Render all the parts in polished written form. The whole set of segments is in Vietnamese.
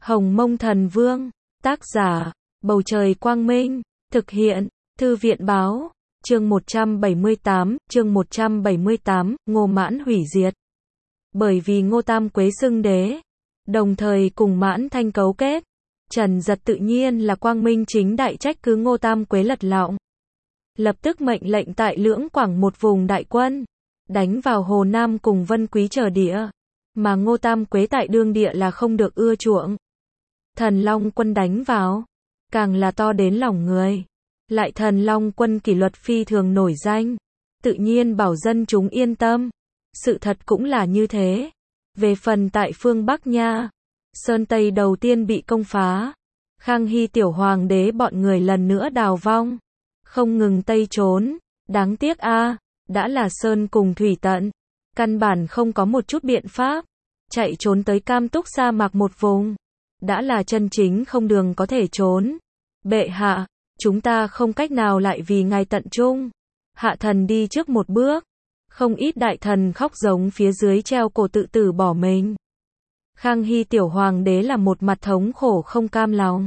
Hồng Mông Thần Vương, tác giả, Bầu Trời Quang Minh, thực hiện, Thư viện Báo, chương 178, Ngô Mãn hủy diệt. Bởi vì Ngô Tam Quế xưng đế, đồng thời cùng Mãn Thanh cấu kết, Trần Dật tự nhiên là quang minh chính đại trách cứ Ngô Tam Quế lật lọng. Lập tức mệnh lệnh tại Lưỡng Quảng một vùng đại quân, đánh vào Hồ Nam cùng Vân Quý chờ địa, mà Ngô Tam Quế tại đương địa là không được ưa chuộng. Thần Long quân đánh vào, càng là to đến lòng người. Lại Thần Long quân kỷ luật phi thường nổi danh, tự nhiên bảo dân chúng yên tâm. Sự thật cũng là như thế. Về phần tại phương Bắc Nha, Sơn Tây đầu tiên bị công phá, Khang Hy tiểu hoàng đế bọn người lần nữa đào vong, không ngừng Tây trốn. Đáng tiếc a, đã là sơn cùng thủy tận, căn bản không có một chút biện pháp, chạy trốn tới Cam Túc sa mạc một vùng, đã là chân chính không đường có thể trốn. Bệ hạ, chúng ta không cách nào lại vì ngài tận trung. Hạ thần đi trước một bước. Không ít đại thần khóc giống phía dưới treo cổ tự tử bỏ mình. Khang Hy tiểu hoàng đế là một mặt thống khổ không cam lòng.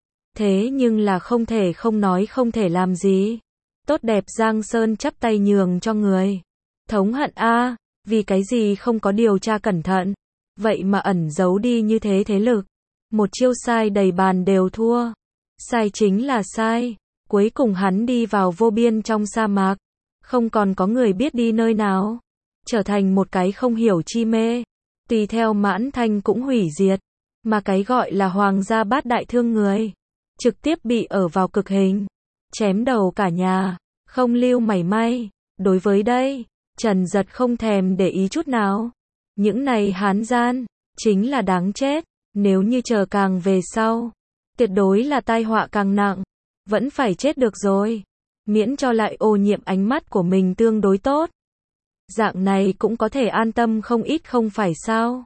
Thế nhưng là không thể không nói không thể làm gì. Tốt đẹp Giang Sơn chắp tay nhường cho người. Thống hận a, vì cái gì không có điều tra cẩn thận, vậy mà ẩn giấu đi như thế thế lực. Một chiêu sai đầy bàn đều thua. Sai chính là sai. Cuối cùng hắn đi vào vô biên trong sa mạc, không còn có người biết đi nơi nào, trở thành một cái không hiểu chi mê. Tùy theo Mãn Thanh cũng hủy diệt, mà cái gọi là hoàng gia bát đại thương người, trực tiếp bị ở vào cực hình, chém đầu cả nhà, không lưu mảy may. Đối với đây, Trần Dật không thèm để ý chút nào. Những này hán gian, chính là đáng chết. Nếu như chờ càng về sau, tuyệt đối là tai họa càng nặng. Vẫn phải chết được rồi, miễn cho lại ô nhiễm ánh mắt của mình tương đối tốt. Dạng này cũng có thể an tâm không ít không phải sao.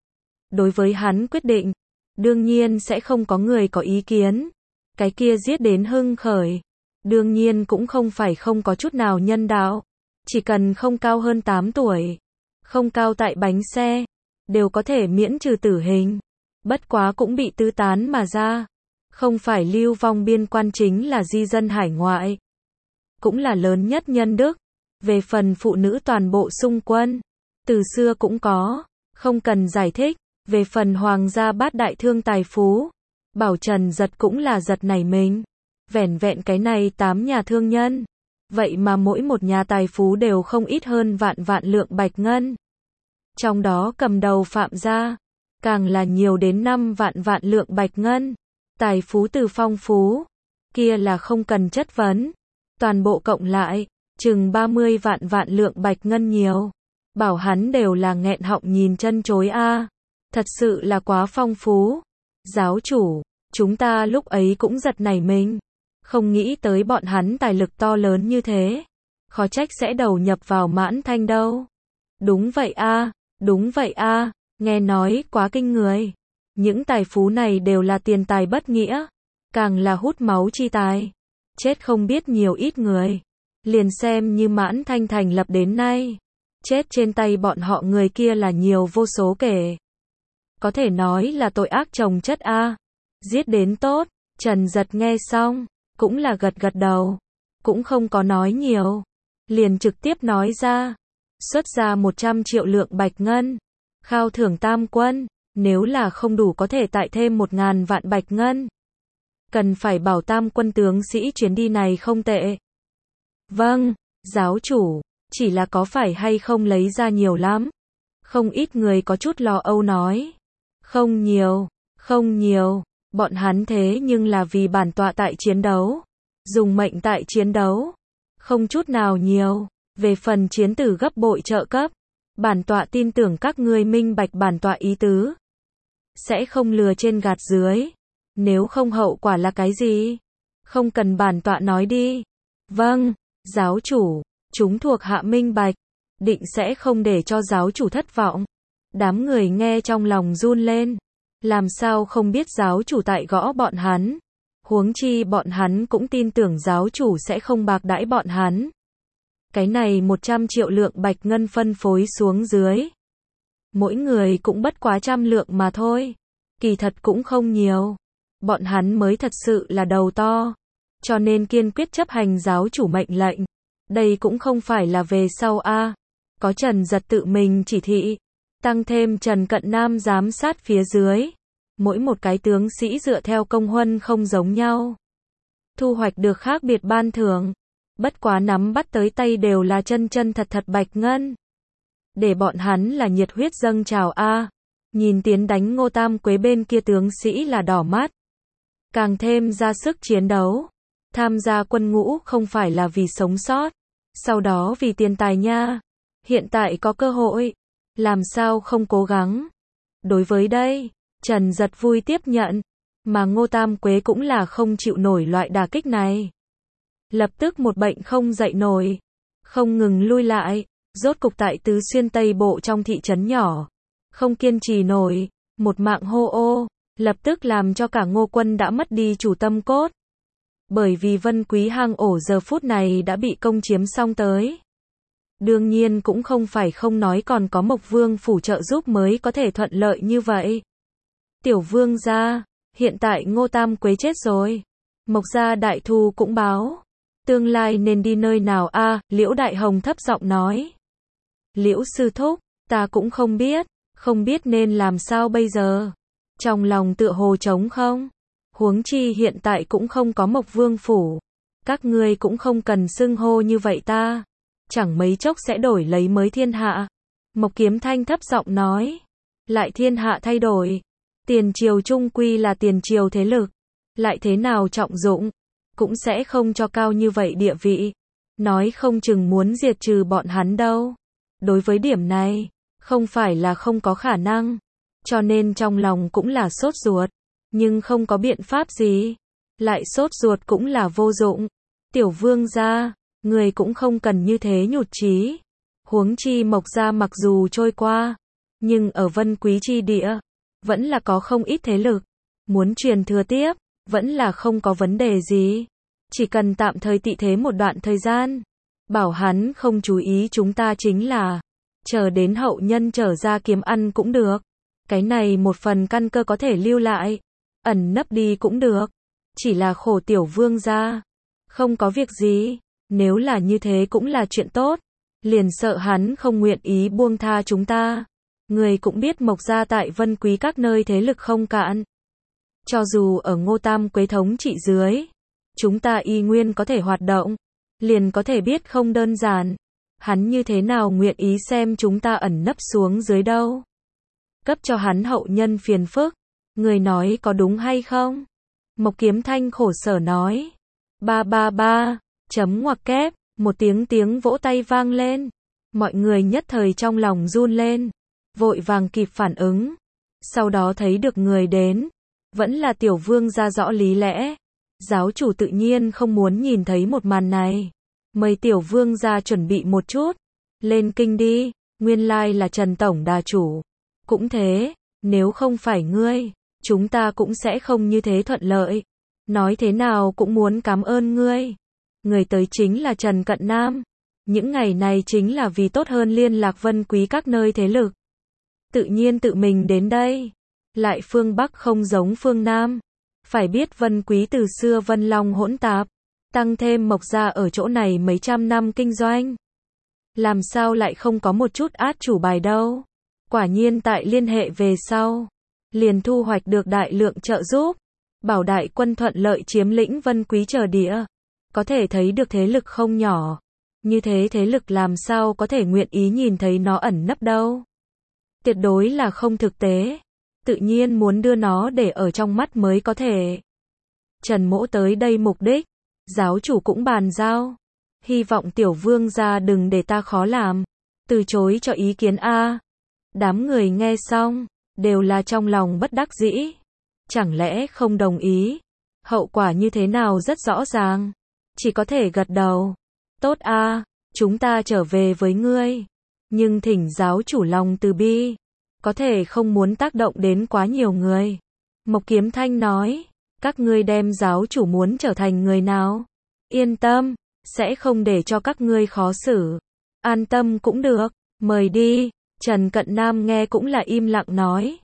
Đối với hắn quyết định, đương nhiên sẽ không có người có ý kiến. Cái kia giết đến hưng khởi, đương nhiên cũng không phải không có chút nào nhân đạo. Chỉ cần không cao hơn 8 tuổi, không cao tại bánh xe, đều có thể miễn trừ tử hình. Bất quá cũng bị tứ tán mà ra. Không phải lưu vong biên quan chính là di dân hải ngoại. Cũng là lớn nhất nhân đức. Về phần phụ nữ toàn bộ xung quân, từ xưa cũng có, không cần giải thích. Về phần hoàng gia bát đại thương tài phú, bảo Trần Dật cũng là giật nảy mình. Vẻn vẹn cái này 8 nhà thương nhân, vậy mà mỗi một nhà tài phú đều không ít hơn vạn lượng bạch ngân. Trong đó cầm đầu Phạm gia, càng là nhiều đến 5 vạn lượng bạch ngân. Tài phú từ phong phú, kia là không cần chất vấn. Toàn bộ cộng lại, chừng 30 vạn lượng bạch ngân nhiều. Bảo hắn đều là nghẹn họng nhìn chân chối a. Thật sự là quá phong phú. Giáo chủ, chúng ta lúc ấy cũng giật nảy mình. Không nghĩ tới bọn hắn tài lực to lớn như thế. Khó trách sẽ đầu nhập vào Mãn Thanh đâu. Đúng vậy a, đúng vậy a, nghe nói quá kinh người. Những tài phú này đều là tiền tài bất nghĩa, càng là hút máu chi tài. Chết không biết nhiều ít người. Liền xem như Mãn Thanh thành lập đến nay, chết trên tay bọn họ người kia là nhiều vô số kể. Có thể nói là tội ác chồng chất a. Giết đến tốt. Trần Dật nghe xong, cũng là gật gật đầu, cũng không có nói nhiều, liền trực tiếp nói ra, xuất ra 100 triệu lượng bạch ngân, khao thưởng tam quân. Nếu là không đủ có thể tại thêm 1000 vạn bạch ngân. Cần phải bảo tam quân tướng sĩ chuyến đi này không tệ. Vâng, giáo chủ, chỉ là có phải hay không lấy ra nhiều lắm. Không ít người có chút lo âu nói. Không nhiều, không nhiều, bọn hắn thế nhưng là vì bản tọa tại chiến đấu. Dùng mệnh tại chiến đấu. Không chút nào nhiều, về phần chiến tử gấp bội trợ cấp. Bản tọa tin tưởng các ngươi minh bạch bản tọa ý tứ. Sẽ không lừa trên gạt dưới. Nếu không hậu quả là cái gì? Không cần bản tọa nói đi. Vâng, giáo chủ, chúng thuộc hạ minh bạch, định sẽ không để cho giáo chủ thất vọng. Đám người nghe trong lòng run lên. Làm sao không biết giáo chủ tại gõ bọn hắn. Huống chi bọn hắn cũng tin tưởng giáo chủ sẽ không bạc đãi bọn hắn. Cái này 100 triệu lượng bạch ngân phân phối xuống dưới. Mỗi người cũng bất quá 100 lượng mà thôi. Kỳ thật cũng không nhiều. Bọn hắn mới thật sự là đầu to. Cho nên kiên quyết chấp hành giáo chủ mệnh lệnh. Đây cũng không phải là về sau a. Có Trần Giật tự mình chỉ thị. Tăng thêm Trần Cận Nam giám sát phía dưới. Mỗi một cái tướng sĩ dựa theo công huân không giống nhau. Thu hoạch được khác biệt ban thưởng. Bất quá nắm bắt tới tay đều là chân chân thật thật bạch ngân. Để bọn hắn là nhiệt huyết dâng trào a. Nhìn tiến đánh Ngô Tam Quế bên kia tướng sĩ là đỏ mắt. Càng thêm ra sức chiến đấu. Tham gia quân ngũ không phải là vì sống sót. Sau đó vì tiền tài nha. Hiện tại có cơ hội. Làm sao không cố gắng. Đối với đây, Trần Giật vui tiếp nhận. Mà Ngô Tam Quế cũng là không chịu nổi loại đả kích này. Lập tức một bệnh không dậy nổi. Không ngừng lui lại. Rốt cục tại Tứ Xuyên Tây Bộ trong thị trấn nhỏ. Không kiên trì nổi. Một mạng hô ô. Lập tức làm cho cả Ngô quân đã mất đi chủ tâm cốt. Bởi vì Vân Quý hang ổ giờ phút này đã bị công chiếm xong tới. Đương nhiên cũng không phải không nói còn có Mộc Vương phủ trợ giúp mới có thể thuận lợi như vậy. Tiểu vương gia, hiện tại Ngô Tam Quế chết rồi. Mộc gia đại thù cũng báo. Tương lai nên đi nơi nào a? Liễu Đại Hồng thấp giọng nói. Liễu sư thúc, ta cũng không biết nên làm sao bây giờ. Trong lòng tựa hồ trống không. Huống chi hiện tại cũng không có Mộc Vương phủ. Các ngươi cũng không cần xưng hô như vậy ta. Chẳng mấy chốc sẽ đổi lấy mới thiên hạ. Mộc Kiếm Thanh thấp giọng nói. Lại thiên hạ thay đổi. Tiền triều trung quy là tiền triều thế lực. Lại thế nào trọng dụng. Cũng sẽ không cho cao như vậy địa vị. Nói không chừng muốn diệt trừ bọn hắn đâu. Đối với điểm này, không phải là không có khả năng. Cho nên trong lòng cũng là sốt ruột. Nhưng không có biện pháp gì. Lại sốt ruột cũng là vô dụng. Tiểu vương gia, người cũng không cần như thế nhụt chí. Huống chi Mộc gia mặc dù trôi qua, nhưng ở Vân Quý chi địa, vẫn là có không ít thế lực. Muốn truyền thừa tiếp, vẫn là không có vấn đề gì. Chỉ cần tạm thời tị thế một đoạn thời gian. Bảo hắn không chú ý chúng ta chính là, chờ đến hậu nhân trở ra kiếm ăn cũng được. Cái này một phần căn cơ có thể lưu lại, ẩn nấp đi cũng được. Chỉ là khổ tiểu vương gia. Không có việc gì, nếu là như thế cũng là chuyện tốt. Liền sợ hắn không nguyện ý buông tha chúng ta. Người cũng biết Mộc gia tại Vân Quý các nơi thế lực không cạn. Cho dù ở Ngô Tam Quế thống trị dưới, chúng ta y nguyên có thể hoạt động. Liền có thể biết không đơn giản. Hắn như thế nào nguyện ý xem chúng ta ẩn nấp xuống dưới đâu. Cấp cho hắn hậu nhân phiền phức. Người nói có đúng hay không? Mộc Kiếm Thanh khổ sở nói. Ba ba ba, chấm ngoặc kép, một tiếng vỗ tay vang lên. Mọi người nhất thời trong lòng run lên. Vội vàng kịp phản ứng. Sau đó thấy được người đến. Vẫn là tiểu vương gia rõ lý lẽ. Giáo chủ tự nhiên không muốn nhìn thấy một màn này. Mời tiểu vương gia chuẩn bị một chút. Lên kinh đi, nguyên lai là Trần Tổng đà chủ. Cũng thế, nếu không phải ngươi, chúng ta cũng sẽ không như thế thuận lợi. Nói thế nào cũng muốn cảm ơn ngươi. Người tới chính là Trần Cận Nam. Những ngày này chính là vì tốt hơn liên lạc Vân Quý các nơi thế lực. Tự nhiên tự mình đến đây. Lại phương Bắc không giống phương Nam. Phải biết Vân Quý từ xưa Vân Long hỗn tạp. Tăng thêm Mộc gia ở chỗ này mấy trăm năm kinh doanh. Làm sao lại không có một chút át chủ bài đâu. Quả nhiên tại liên hệ về sau. Liền thu hoạch được đại lượng trợ giúp. Bảo đại quân thuận lợi chiếm lĩnh Vân Quý chờ địa. Có thể thấy được thế lực không nhỏ. Như thế thế lực làm sao có thể nguyện ý nhìn thấy nó ẩn nấp đâu. Tuyệt đối là không thực tế. Tự nhiên muốn đưa nó để ở trong mắt mới có thể. Trần Mỗ tới đây mục đích. Giáo chủ cũng bàn giao. Hy vọng tiểu vương gia đừng để ta khó làm. Từ chối cho ý kiến a. Đám người nghe xong. Đều là trong lòng bất đắc dĩ. Chẳng lẽ không đồng ý. Hậu quả như thế nào rất rõ ràng. Chỉ có thể gật đầu. Tốt a, chúng ta trở về với ngươi. Nhưng thỉnh giáo chủ lòng từ bi. Có thể không muốn tác động đến quá nhiều người. Mộc Kiếm Thanh nói. Các ngươi đem giáo chủ muốn trở thành người nào. Yên tâm, sẽ không để cho các ngươi khó xử. An tâm cũng được, mời đi. Trần Cận Nam nghe cũng là im lặng nói.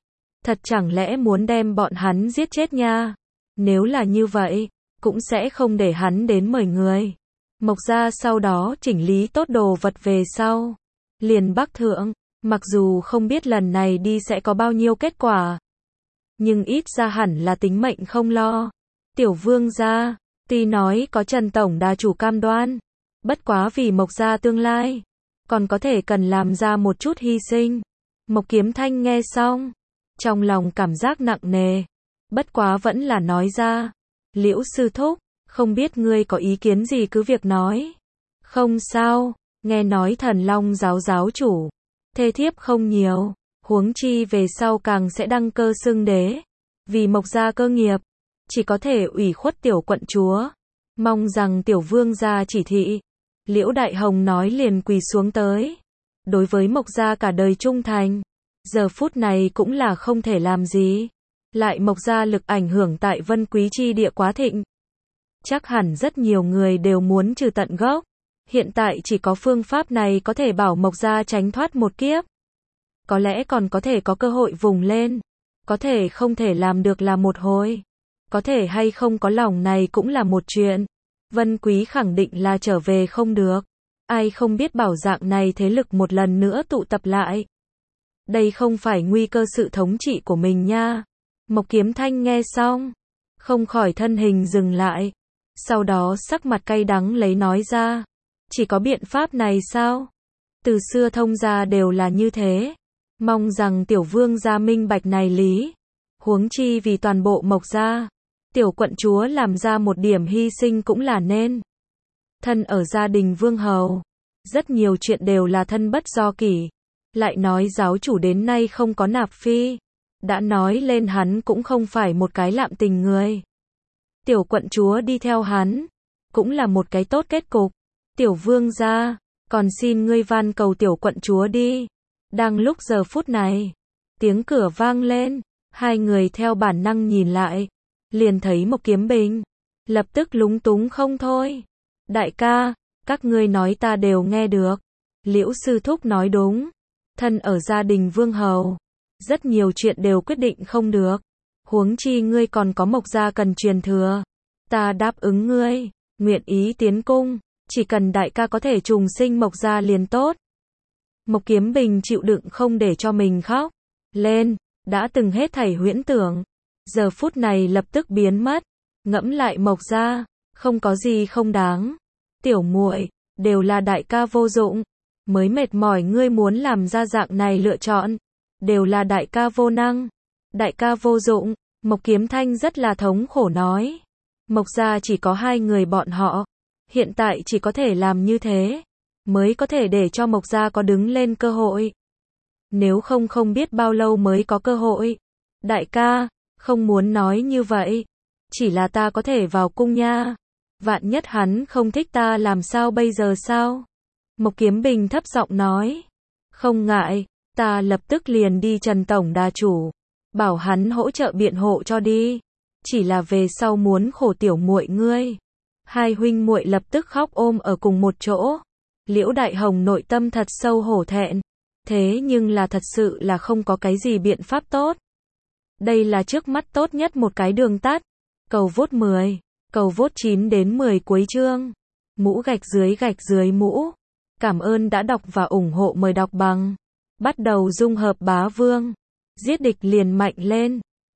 Thật chẳng lẽ muốn đem bọn hắn giết chết nha? Nếu là như vậy, cũng sẽ không để hắn đến mời người. Mộc gia sau đó chỉnh lý tốt đồ vật về sau. Liền bắc thượng, mặc dù không biết lần này đi sẽ có bao nhiêu kết quả. Nhưng ít ra hẳn là tính mệnh không lo. Tiểu vương gia, tuy nói có Trần Tổng Đà chủ cam đoan. Bất quá vì Mộc gia tương lai. Còn có thể cần làm ra một chút hy sinh. Mộc Kiếm Thanh nghe xong. Trong lòng cảm giác nặng nề. Bất quá vẫn là nói ra. Liễu sư thúc, không biết ngươi có ý kiến gì cứ việc nói. Không sao, nghe nói Thần Long giáo giáo chủ. Thê thiếp không nhiều, huống chi về sau càng sẽ đăng cơ xưng đế. Vì Mộc gia cơ nghiệp, chỉ có thể ủy khuất tiểu quận chúa. Mong rằng tiểu vương gia chỉ thị. Liễu Đại Hồng nói liền quỳ xuống tới. Đối với Mộc gia cả đời trung thành. Giờ phút này cũng là không thể làm gì. Lại Mộc gia lực ảnh hưởng tại Vân Quý chi địa quá thịnh. Chắc hẳn rất nhiều người đều muốn trừ tận gốc. Hiện tại chỉ có phương pháp này có thể bảo Mộc gia tránh thoát một kiếp. Có lẽ còn có thể có cơ hội vùng lên. Có thể không thể làm được là một hồi. Có thể hay không có lòng này cũng là một chuyện. Vân Quý khẳng định là trở về không được. Ai không biết bảo dạng này thế lực một lần nữa tụ tập lại. Đây không phải nguy cơ sự thống trị của mình nha. Mộc Kiếm Thanh nghe xong. Không khỏi thân hình dừng lại. Sau đó sắc mặt cay đắng lấy nói ra. Chỉ có biện pháp này sao? Từ xưa thông gia đều là như thế. Mong rằng tiểu vương gia minh bạch này lý. Huống chi vì toàn bộ Mộc gia. Tiểu quận chúa làm ra một điểm hy sinh cũng là nên. Thân ở gia đình vương hầu. Rất nhiều chuyện đều là thân bất do kỷ. Lại nói giáo chủ đến nay không có nạp phi. Đã nói lên hắn cũng không phải một cái lạm tình người. Tiểu quận chúa đi theo hắn. Cũng là một cái tốt kết cục. Tiểu vương gia, còn xin ngươi van cầu tiểu quận chúa đi. Đang lúc giờ phút này. Tiếng cửa vang lên. Hai người theo bản năng nhìn lại. Liền thấy Mộc Kiếm Bình. Lập tức lúng túng không thôi. Đại ca, các ngươi nói ta đều nghe được. Liễu sư thúc nói đúng. Thân ở gia đình vương hầu. Rất nhiều chuyện đều quyết định không được. Huống chi ngươi còn có Mộc gia cần truyền thừa. Ta đáp ứng ngươi. Nguyện ý tiến cung. Chỉ cần đại ca có thể trùng sinh Mộc gia liền tốt. Mộc Kiếm Bình chịu đựng không để cho mình khóc. Lên. Đã từng hết thảy huyễn tưởng. Giờ phút này lập tức biến mất. Ngẫm lại Mộc gia. Không có gì không đáng. Tiểu muội, đều là đại ca vô dụng. Mới mệt mỏi ngươi muốn làm ra dạng này lựa chọn. Đều là đại ca vô năng. Đại ca vô dụng. Mộc Kiếm Thanh rất là thống khổ nói. Mộc gia chỉ có hai người bọn họ. Hiện tại chỉ có thể làm như thế. Mới có thể để cho Mộc gia có đứng lên cơ hội. Nếu không không biết bao lâu mới có cơ hội. Đại ca, không muốn nói như vậy. Chỉ là ta có thể vào cung nha. Vạn nhất hắn không thích ta làm sao bây giờ sao? Mộc Kiếm Bình thấp giọng nói. Không ngại, ta lập tức liền đi Trần Tổng Đà chủ. Bảo hắn hỗ trợ biện hộ cho đi. Chỉ là về sau muốn khổ tiểu muội ngươi. Hai huynh muội lập tức khóc ôm ở cùng một chỗ. Liễu Đại Hồng nội tâm thật sâu hổ thẹn. Thế nhưng là thật sự là không có cái gì biện pháp tốt. Đây là trước mắt tốt nhất một cái đường tắt. Cầu vote 10, cầu vote 9 đến 10 cuối chương. Mũ gạch dưới mũ. Cảm ơn đã đọc và ủng hộ, mời đọc bằng. Bắt đầu dung hợp bá vương. Giết địch liền mạnh lên.